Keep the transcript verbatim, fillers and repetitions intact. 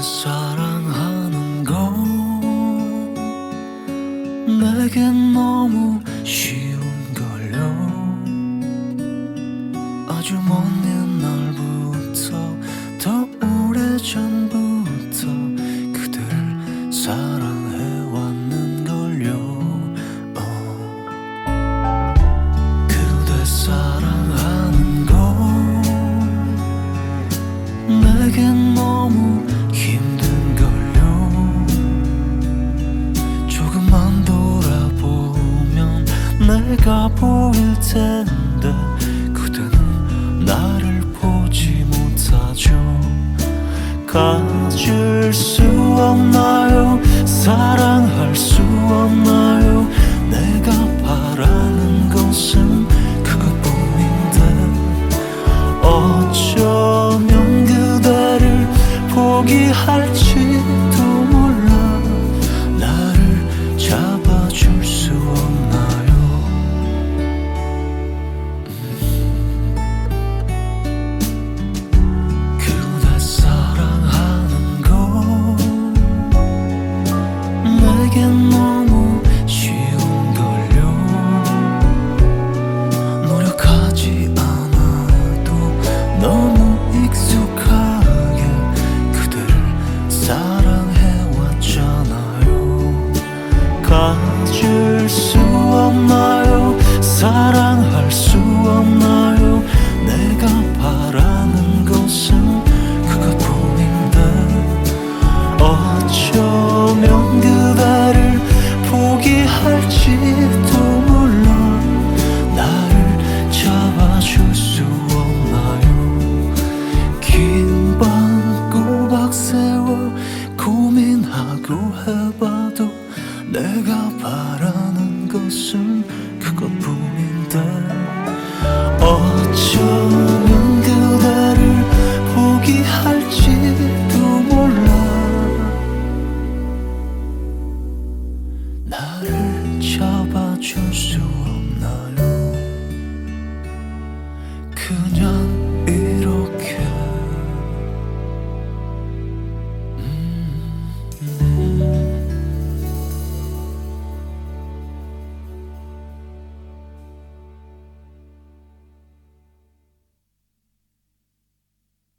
사랑하는 건 내겐 너무 쉬운걸요. 아주 먼 옛날부터 더 오래전부터 그대를 사랑해왔는걸요. 어. 그대 사랑하는 건 내겐 너무 힘든걸요. 조금만 돌아보면 내가 보일 텐데 그대는 나를 보지 못하죠. 가질 수 없나요? 사랑할 수 없나요? 내가 바라는 것은 그것뿐인데 어쩌면 그대를 포기할지도 몰라. 나를 잡아줄 수 없나요? 음. 그대 사랑하는 건 내겐 너무 쉬운걸요. 노력하지 않아도 너무 익숙하게 그대를 사랑해왔잖아요. 가질 수 없나요? 사랑할 수 없나요? 내가 바라는 것은 그것뿐인데 어쩌면 그대를 포기할지도 몰라. 나를 잡아줄 수 없나요? 긴 밤 꼬박 세워 고민하고 해봐도 내가 바라는 것은 그것뿐인데 어쩌면 그대를 포기할지도 몰라. 나를 잡아줄 수 없나요?